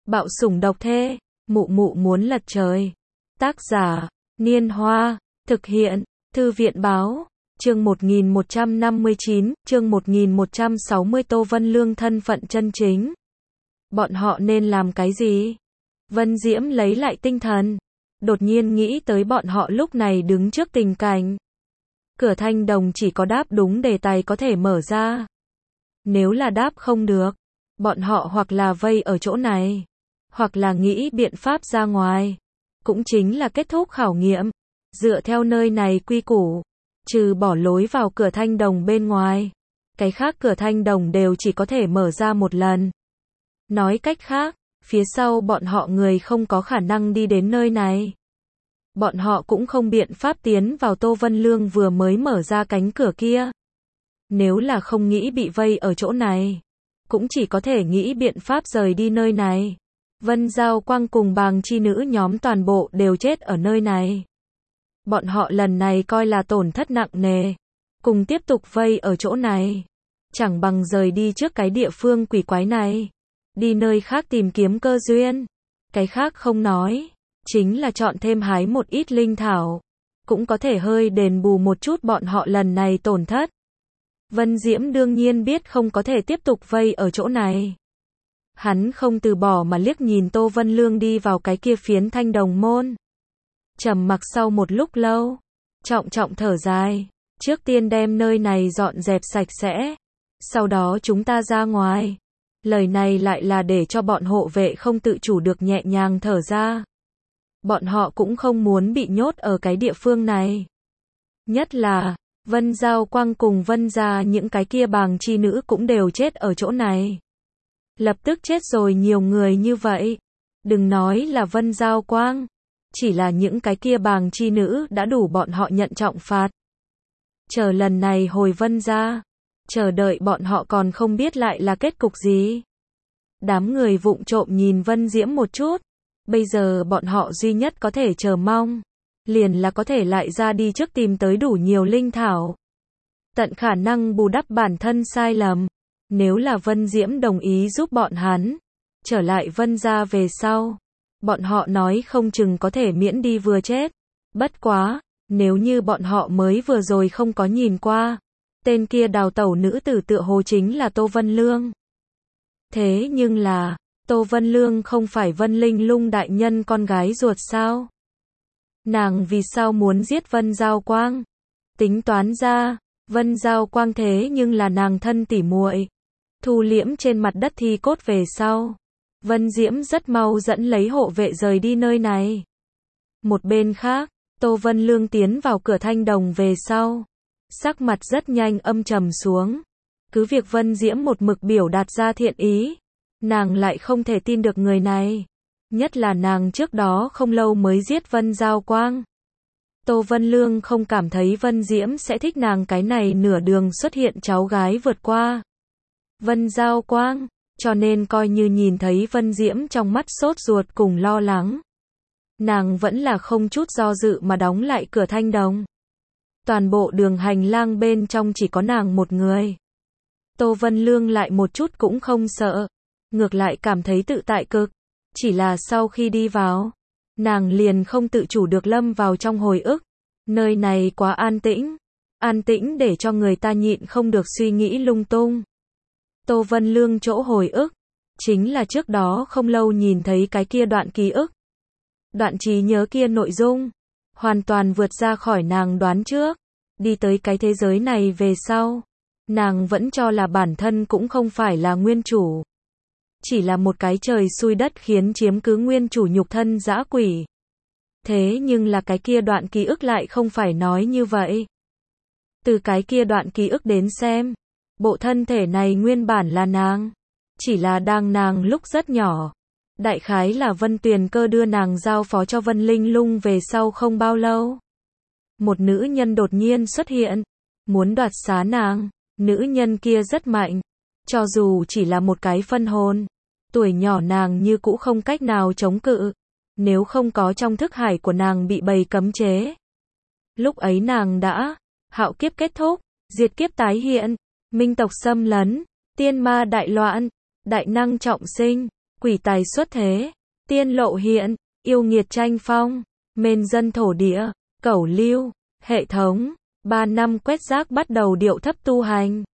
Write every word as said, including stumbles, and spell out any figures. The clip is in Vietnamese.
Bạo sủng độc thê, mụ mụ muốn lật trời. Tác giả, Niên Hoa, thực hiện, Thư viện báo, chương một nghìn một trăm năm mươi chín, chương một nghìn một trăm sáu mươi Tô Vân Lương thân phận chân chính. Bọn họ nên làm cái gì? Vân Diễm lấy lại tinh thần, đột nhiên nghĩ tới bọn họ lúc này đứng trước tình cảnh. Cửa thanh đồng chỉ có đáp đúng đề tài có thể mở ra. Nếu là đáp không được, bọn họ hoặc là vây ở chỗ này, hoặc là nghĩ biện pháp ra ngoài. Cũng chính là kết thúc khảo nghiệm. Dựa theo nơi này quy củ, trừ bỏ lối vào cửa thanh đồng bên ngoài, cái khác cửa thanh đồng đều chỉ có thể mở ra một lần. Nói cách khác, phía sau bọn họ người không có khả năng đi đến nơi này. Bọn họ cũng không biện pháp tiến vào Tô Vân Lương vừa mới mở ra cánh cửa kia. Nếu là không nghĩ bị vây ở chỗ này, cũng chỉ có thể nghĩ biện pháp rời đi nơi này. Vân Giao Quang cùng Bàng chi nữ nhóm toàn bộ đều chết ở nơi này. Bọn họ lần này coi là tổn thất nặng nề, cùng tiếp tục vây ở chỗ này, chẳng bằng rời đi trước cái địa phương quỷ quái này, đi nơi khác tìm kiếm cơ duyên. Cái khác không nói, chính là chọn thêm hái một ít linh thảo, cũng có thể hơi đền bù một chút bọn họ lần này tổn thất. Vân Diễm đương nhiên biết không có thể tiếp tục vây ở chỗ này. Hắn không từ bỏ mà liếc nhìn Tô Vân Lương đi vào cái kia phiến thanh đồng môn. Trầm mặc sau một lúc lâu, trọng trọng thở dài, trước tiên đem nơi này dọn dẹp sạch sẽ, sau đó chúng ta ra ngoài. Lời này lại là để cho bọn hộ vệ không tự chủ được nhẹ nhàng thở ra. Bọn họ cũng không muốn bị nhốt ở cái địa phương này. Nhất là, Vân Giao Quang cùng Vân gia những cái kia Bàng chi nữ cũng đều chết ở chỗ này. Lập tức chết rồi nhiều người như vậy. Đừng nói là Vân Giao Quang, chỉ là những cái kia Bàng chi nữ đã đủ bọn họ nhận trọng phạt. Chờ lần này hồi Vân gia, chờ đợi bọn họ còn không biết lại là kết cục gì. Đám người vụng trộm nhìn Vân Diễm một chút. Bây giờ bọn họ duy nhất có thể chờ mong, liền là có thể lại ra đi trước tìm tới đủ nhiều linh thảo, tận khả năng bù đắp bản thân sai lầm. Nếu là Vân Diễm đồng ý giúp bọn hắn trở lại Vân gia về sau, bọn họ nói không chừng có thể miễn đi vừa chết. Bất quá, nếu như bọn họ mới vừa rồi không có nhìn qua, tên kia đào tẩu nữ tử tựa hồ chính là Tô Vân Lương. Thế nhưng là, Tô Vân Lương không phải Vân Linh Lung đại nhân con gái ruột sao? Nàng vì sao muốn giết Vân Giao Quang? Tính toán ra, Vân Giao Quang thế nhưng là nàng thân tỉ muội. Thu liễm trên mặt đất thi cốt về sau, Vân Diễm rất mau dẫn lấy hộ vệ rời đi nơi này. Một bên khác, Tô Vân Lương tiến vào cửa thanh đồng về sau, sắc mặt rất nhanh âm trầm xuống. Cứ việc Vân Diễm một mực biểu đạt ra thiện ý, nàng lại không thể tin được người này. Nhất là nàng trước đó không lâu mới giết Vân Giao Quang. Tô Vân Lương không cảm thấy Vân Diễm sẽ thích nàng cái này nửa đường xuất hiện cháu gái vượt qua Vân Giao Quang, cho nên coi như nhìn thấy Vân Diễm trong mắt sốt ruột cùng lo lắng, nàng vẫn là không chút do dự mà đóng lại cửa thanh đồng. Toàn bộ đường hành lang bên trong chỉ có nàng một người. Tô Vân Lương lại một chút cũng không sợ, ngược lại cảm thấy tự tại cực. Chỉ là sau khi đi vào, nàng liền không tự chủ được lâm vào trong hồi ức. Nơi này quá an tĩnh, an tĩnh để cho người ta nhịn không được suy nghĩ lung tung. Tô Vân Lương chỗ hồi ức, chính là trước đó không lâu nhìn thấy cái kia đoạn ký ức. Đoạn trí nhớ kia nội dung, hoàn toàn vượt ra khỏi nàng đoán trước. Đi tới cái thế giới này về sau, nàng vẫn cho là bản thân cũng không phải là nguyên chủ. Chỉ là một cái trời xui đất khiến chiếm cứ nguyên chủ nhục thân dã quỷ. Thế nhưng là cái kia đoạn ký ức lại không phải nói như vậy. Từ cái kia đoạn ký ức đến xem, bộ thân thể này nguyên bản là nàng. Chỉ là đang nàng lúc rất nhỏ. Đại khái là Vân Tuyền Cơ đưa nàng giao phó cho Vân Linh Lung về sau không bao lâu. Một nữ nhân đột nhiên xuất hiện, muốn đoạt xá nàng. Nữ nhân kia rất mạnh. Cho dù chỉ là một cái phân hồn, tuổi nhỏ nàng như cũ không cách nào chống cự. Nếu không có trong thức hải của nàng bị bầy cấm chế. Lúc ấy nàng đã, hạo kiếp kết thúc, diệt kiếp tái hiện, minh tộc xâm lấn, tiên ma đại loạn, đại năng trọng sinh, quỷ tài xuất thế, tiên lộ hiện, yêu nghiệt tranh phong, mên dân thổ địa, cẩu lưu, hệ thống, ba năm quét rác bắt đầu điệu thấp tu hành.